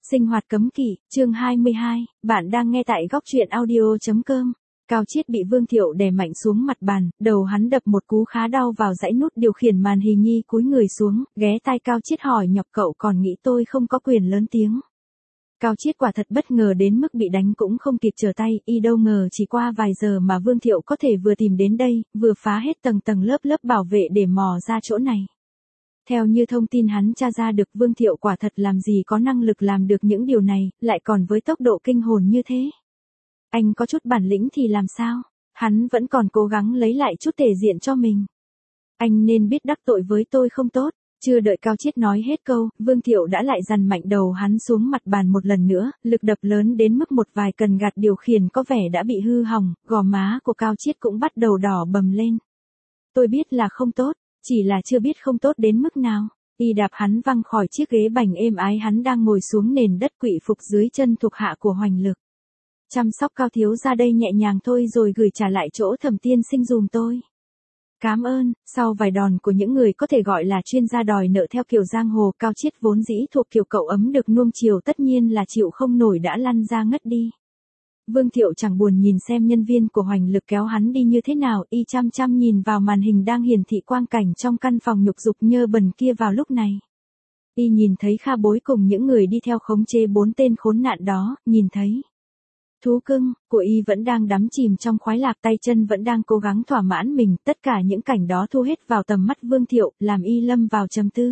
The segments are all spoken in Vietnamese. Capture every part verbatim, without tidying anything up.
Sinh hoạt cấm kỵ, chương hai mươi hai, bạn đang nghe tại góc truyện audio.com. Cao Chiết bị Vương Thiệu đè mạnh xuống mặt bàn, đầu hắn đập một cú khá đau vào dãy nút điều khiển màn hình. Nhi cúi người xuống, ghé tai Cao Chiết hỏi nhọc cậu còn nghĩ tôi không có quyền lớn tiếng. Cao Chiết quả thật bất ngờ đến mức bị đánh cũng không kịp trở tay, y đâu ngờ chỉ qua vài giờ mà Vương Thiệu có thể vừa tìm đến đây, vừa phá hết tầng tầng lớp lớp bảo vệ để mò ra chỗ này. Theo như thông tin hắn tra ra được, Vương Thiệu quả thật làm gì có năng lực làm được những điều này, lại còn với tốc độ kinh hồn như thế. Anh có chút bản lĩnh thì làm sao? Hắn vẫn còn cố gắng lấy lại chút thể diện cho mình. Anh nên biết đắc tội với tôi không tốt. Chưa đợi Cao Chiết nói hết câu, Vương Thiệu đã lại dằn mạnh đầu hắn xuống mặt bàn một lần nữa, lực đập lớn đến mức một vài cần gạt điều khiển có vẻ đã bị hư hỏng, gò má của Cao Chiết cũng bắt đầu đỏ bầm lên. Tôi biết là không tốt. Chỉ là chưa biết không tốt đến mức nào. Y đạp hắn văng khỏi chiếc ghế bành êm ái, hắn đang ngồi xuống nền đất quỵ phục dưới chân thuộc hạ của Hoành Lực. Chăm sóc Cao thiếu ra đây nhẹ nhàng thôi rồi gửi trả lại chỗ Thẩm tiên sinh dùm tôi. Cám ơn. Sau vài đòn của những người có thể gọi là chuyên gia đòi nợ theo kiểu giang hồ, Cao Chiết vốn dĩ thuộc kiểu cậu ấm được nuông chiều tất nhiên là chịu không nổi đã lăn ra ngất đi. Vương Thiệu chẳng buồn nhìn xem nhân viên của Hoành Lực kéo hắn đi như thế nào, y chăm chăm nhìn vào màn hình đang hiển thị quang cảnh trong căn phòng nhục dục nhơ bẩn kia vào lúc này. Y nhìn thấy Kha Bối cùng những người đi theo khống chế bốn tên khốn nạn đó, nhìn thấy thú cưng của y vẫn đang đắm chìm trong khoái lạc, tay chân vẫn đang cố gắng thỏa mãn mình, tất cả những cảnh đó thu hết vào tầm mắt Vương Thiệu, làm y lâm vào trầm tư.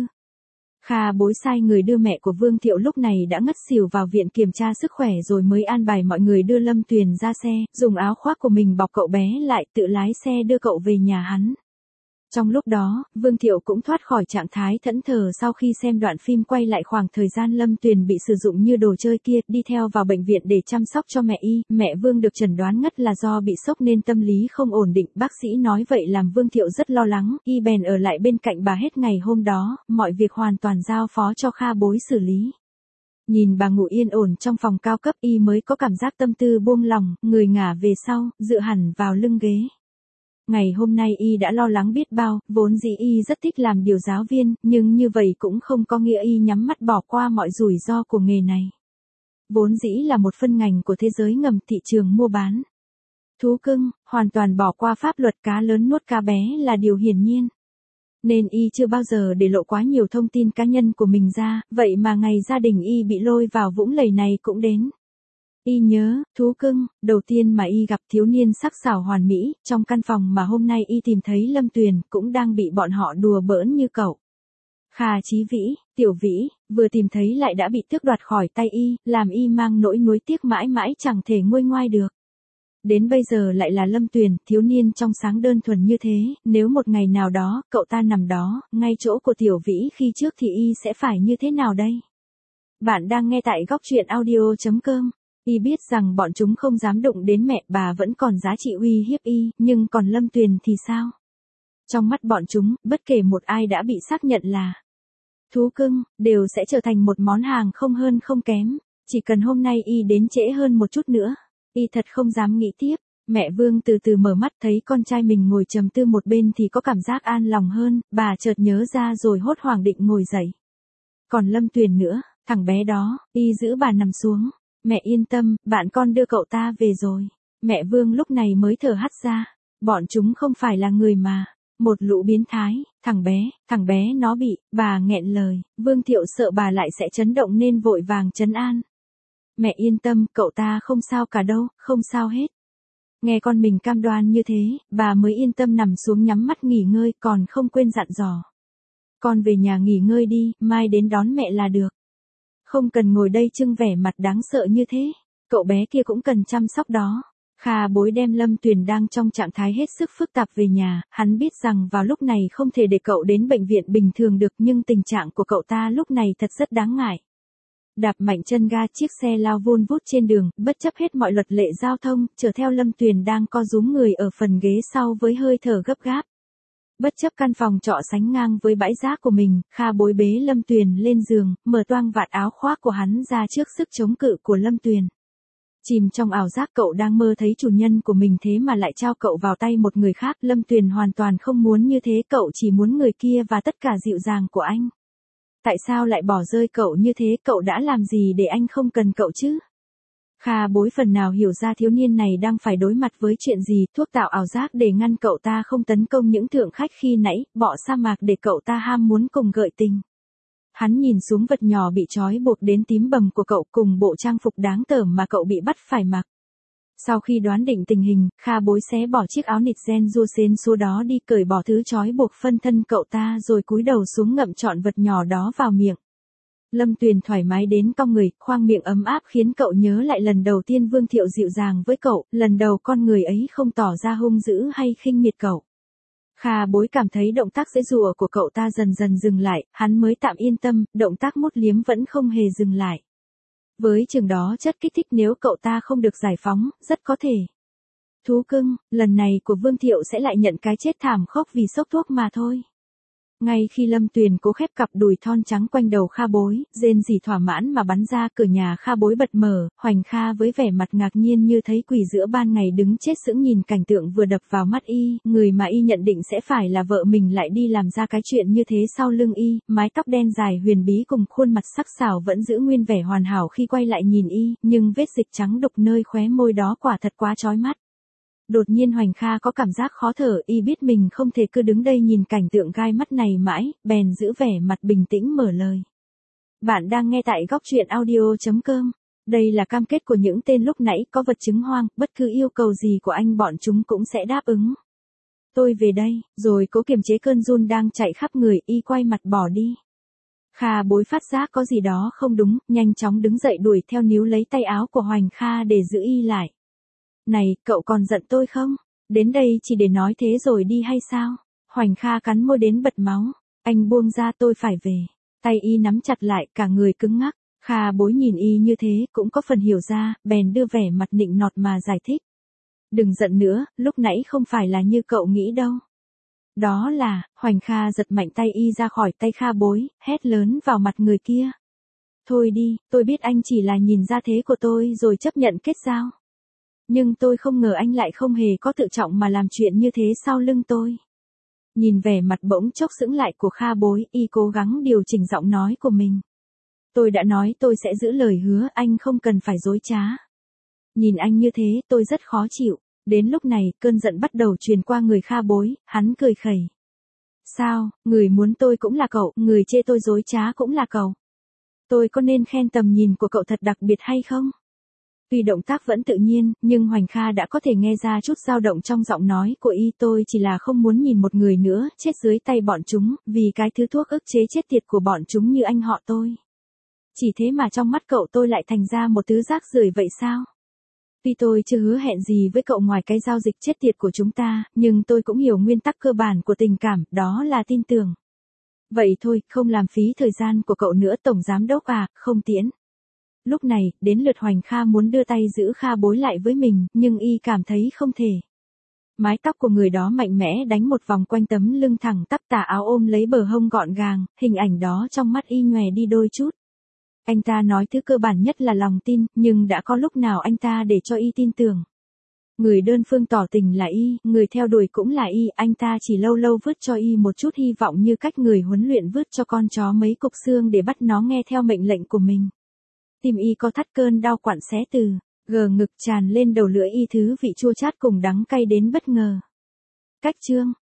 Kha Bối sai người đưa mẹ của Vương Thiệu lúc này đã ngất xỉu vào viện kiểm tra sức khỏe rồi mới an bài mọi người đưa Lâm Tuyền ra xe, dùng áo khoác của mình bọc cậu bé lại, tự lái xe đưa cậu về nhà hắn. Trong lúc đó, Vương Thiệu cũng thoát khỏi trạng thái thẫn thờ sau khi xem đoạn phim quay lại khoảng thời gian Lâm Tuyền bị sử dụng như đồ chơi kia, đi theo vào bệnh viện để chăm sóc cho mẹ y. Mẹ Vương được chẩn đoán ngất là do bị sốc nên tâm lý không ổn định, bác sĩ nói vậy làm Vương Thiệu rất lo lắng, y bèn ở lại bên cạnh bà hết ngày hôm đó, mọi việc hoàn toàn giao phó cho Kha Bối xử lý. Nhìn bà ngủ yên ổn trong phòng cao cấp, y mới có cảm giác tâm tư buông lòng, người ngả về sau, dựa hẳn vào lưng ghế. Ngày hôm nay y đã lo lắng biết bao, vốn dĩ y rất thích làm điều giáo viên, nhưng như vậy cũng không có nghĩa y nhắm mắt bỏ qua mọi rủi ro của nghề này. Vốn dĩ là một phân ngành của thế giới ngầm, thị trường mua bán thú cưng, hoàn toàn bỏ qua pháp luật cá lớn nuốt cá bé là điều hiển nhiên. Nên y chưa bao giờ để lộ quá nhiều thông tin cá nhân của mình ra, vậy mà ngày gia đình y bị lôi vào vũng lầy này cũng đến. Y nhớ, thú cưng, đầu tiên mà y gặp thiếu niên sắc sảo hoàn mỹ, trong căn phòng mà hôm nay y tìm thấy Lâm Tuyền, cũng đang bị bọn họ đùa bỡn như cậu. Kha Chí Vĩ, Tiểu Vĩ, vừa tìm thấy lại đã bị tước đoạt khỏi tay y, làm y mang nỗi nuối tiếc mãi mãi chẳng thể nguôi ngoai được. Đến bây giờ lại là Lâm Tuyền, thiếu niên trong sáng đơn thuần như thế, nếu một ngày nào đó, cậu ta nằm đó, ngay chỗ của Tiểu Vĩ khi trước thì y sẽ phải như thế nào đây? Bạn đang nghe tại góc truyện audio.com. Y biết rằng bọn chúng không dám đụng đến mẹ bà vẫn còn giá trị uy hiếp y, nhưng còn Lâm Tuyền thì sao? Trong mắt bọn chúng, bất kể một ai đã bị xác nhận là thú cưng, đều sẽ trở thành một món hàng không hơn không kém. Chỉ cần hôm nay y đến trễ hơn một chút nữa, y thật không dám nghĩ tiếp. Mẹ Vương từ từ mở mắt thấy con trai mình ngồi trầm tư một bên thì có cảm giác an lòng hơn, bà chợt nhớ ra rồi hốt hoảng định ngồi dậy. Còn Lâm Tuyền nữa, thằng bé đó, y giữ bà nằm xuống. Mẹ yên tâm, bạn con đưa cậu ta về rồi. Mẹ Vương lúc này mới thở hắt ra. Bọn chúng không phải là người mà. Một lũ biến thái, thằng bé, thằng bé nó bị, bà nghẹn lời. Vương Thiệu sợ bà lại sẽ chấn động nên vội vàng trấn an. Mẹ yên tâm, cậu ta không sao cả đâu, không sao hết. Nghe con mình cam đoan như thế, bà mới yên tâm nằm xuống nhắm mắt nghỉ ngơi, còn không quên dặn dò. Con về nhà nghỉ ngơi đi, mai đến đón mẹ là được. Không cần ngồi đây trưng vẻ mặt đáng sợ như thế, cậu bé kia cũng cần chăm sóc đó. Kha Bối đem Lâm Tuyền đang trong trạng thái hết sức phức tạp về nhà, hắn biết rằng vào lúc này không thể để cậu đến bệnh viện bình thường được, nhưng tình trạng của cậu ta lúc này thật rất đáng ngại. Đạp mạnh chân ga, chiếc xe lao vun vút trên đường, bất chấp hết mọi luật lệ giao thông, chở theo Lâm Tuyền đang co rúm người ở phần ghế sau với hơi thở gấp gáp. Bất chấp căn phòng trọ sánh ngang với bãi rác của mình, Kha Bối bế Lâm Tuyền lên giường, mở toang vạt áo khoác của hắn ra trước sức chống cự của Lâm Tuyền. Chìm trong ảo giác cậu đang mơ thấy chủ nhân của mình thế mà lại trao cậu vào tay một người khác. Lâm Tuyền hoàn toàn không muốn như thế, cậu chỉ muốn người kia và tất cả dịu dàng của anh. Tại sao lại bỏ rơi cậu như thế, cậu đã làm gì để anh không cần cậu chứ? Kha Bối phần nào hiểu ra thiếu niên này đang phải đối mặt với chuyện gì, thuốc tạo ảo giác để ngăn cậu ta không tấn công những thượng khách khi nãy, bọ sa mạc để cậu ta ham muốn cùng gợi tình. Hắn nhìn xuống vật nhỏ bị trói buộc đến tím bầm của cậu cùng bộ trang phục đáng tởm mà cậu bị bắt phải mặc. Sau khi đoán định tình hình, Kha Bối xé bỏ chiếc áo nịt ren rua xến số đó đi, cởi bỏ thứ trói buộc phân thân cậu ta rồi cúi đầu xuống ngậm trọn vật nhỏ đó vào miệng. Lâm Tuyền thoải mái đến cong người, khoang miệng ấm áp khiến cậu nhớ lại lần đầu tiên Vương Thiệu dịu dàng với cậu, lần đầu con người ấy không tỏ ra hung dữ hay khinh miệt cậu. Kha Bối cảm thấy động tác giãy giụa của cậu ta dần dần dừng lại, hắn mới tạm yên tâm, động tác mút liếm vẫn không hề dừng lại. Với chừng đó chất kích thích nếu cậu ta không được giải phóng, rất có thể. Thú cưng, lần này của Vương Thiệu sẽ lại nhận cái chết thảm khốc vì sốc thuốc mà thôi. Ngay khi Lâm Tuyền cố khép cặp đùi thon trắng quanh đầu Kha Bối, rên rỉ thỏa mãn mà bắn ra, cửa nhà Kha Bối bật mở, Hoành Kha với vẻ mặt ngạc nhiên như thấy quỷ giữa ban ngày đứng chết sững nhìn cảnh tượng vừa đập vào mắt y, người mà y nhận định sẽ phải là vợ mình lại đi làm ra cái chuyện như thế sau lưng y, mái tóc đen dài huyền bí cùng khuôn mặt sắc sảo vẫn giữ nguyên vẻ hoàn hảo khi quay lại nhìn y, nhưng vết dịch trắng đục nơi khóe môi đó quả thật quá chói mắt. Đột nhiên Hoành Kha có cảm giác khó thở, y biết mình không thể cứ đứng đây nhìn cảnh tượng gai mắt này mãi, bèn giữ vẻ mặt bình tĩnh mở lời. Bạn đang nghe tại góc truyện audio chấm com. Đây là cam kết của những tên lúc nãy, có vật chứng hoang, bất cứ yêu cầu gì của anh bọn chúng cũng sẽ đáp ứng. Tôi về đây, rồi cố kiềm chế cơn run đang chạy khắp người, y quay mặt bỏ đi. Kha Bối phát giác có gì đó không đúng, nhanh chóng đứng dậy đuổi theo níu lấy tay áo của Hoành Kha để giữ y lại. Này, cậu còn giận tôi không? Đến đây chỉ để nói thế rồi đi hay sao? Hoành Kha cắn môi đến bật máu. Anh buông ra, tôi phải về. Tay y nắm chặt lại, cả người cứng ngắc. Kha Bối nhìn y như thế, cũng có phần hiểu ra, bèn đưa vẻ mặt nịnh nọt mà giải thích. Đừng giận nữa, lúc nãy không phải là như cậu nghĩ đâu. Đó là, Hoành Kha giật mạnh tay y ra khỏi tay Kha Bối, hét lớn vào mặt người kia. Thôi đi, tôi biết anh chỉ là nhìn ra thế của tôi rồi chấp nhận kết giao. Nhưng tôi không ngờ anh lại không hề có tự trọng mà làm chuyện như thế sau lưng tôi. Nhìn vẻ mặt bỗng chốc sững lại của Kha Bối, y cố gắng điều chỉnh giọng nói của mình. Tôi đã nói tôi sẽ giữ lời hứa, anh không cần phải dối trá. Nhìn anh như thế, tôi rất khó chịu. Đến lúc này, cơn giận bắt đầu truyền qua người Kha Bối, hắn cười khẩy. Sao, người muốn tôi cũng là cậu, người chê tôi dối trá cũng là cậu. Tôi có nên khen tầm nhìn của cậu thật đặc biệt hay không? Tuy động tác vẫn tự nhiên, nhưng Hoành Kha đã có thể nghe ra chút dao động trong giọng nói của y. Tôi chỉ là không muốn nhìn một người nữa chết dưới tay bọn chúng, vì cái thứ thuốc ức chế chết tiệt của bọn chúng như anh họ tôi. Chỉ thế mà trong mắt cậu tôi lại thành ra một thứ rác rưởi vậy sao? Tuy tôi chưa hứa hẹn gì với cậu ngoài cái giao dịch chết tiệt của chúng ta, nhưng tôi cũng hiểu nguyên tắc cơ bản của tình cảm, đó là tin tưởng. Vậy thôi, không làm phí thời gian của cậu nữa Tổng Giám Đốc à, không tiễn. Lúc này, đến lượt Hoành Kha muốn đưa tay giữ Kha Bối lại với mình, nhưng y cảm thấy không thể. Mái tóc của người đó mạnh mẽ đánh một vòng quanh tấm lưng thẳng tắp, tà áo ôm lấy bờ hông gọn gàng, hình ảnh đó trong mắt y nhòe đi đôi chút. Anh ta nói thứ cơ bản nhất là lòng tin, nhưng đã có lúc nào anh ta để cho y tin tưởng. Người đơn phương tỏ tình là y, người theo đuổi cũng là y, anh ta chỉ lâu lâu vứt cho y một chút hy vọng như cách người huấn luyện vứt cho con chó mấy cục xương để bắt nó nghe theo mệnh lệnh của mình. Tim y co thắt, cơn đau quặn xé từ gờ ngực tràn lên đầu lưỡi y, thứ vị chua chát cùng đắng cay đến bất ngờ. Cách chương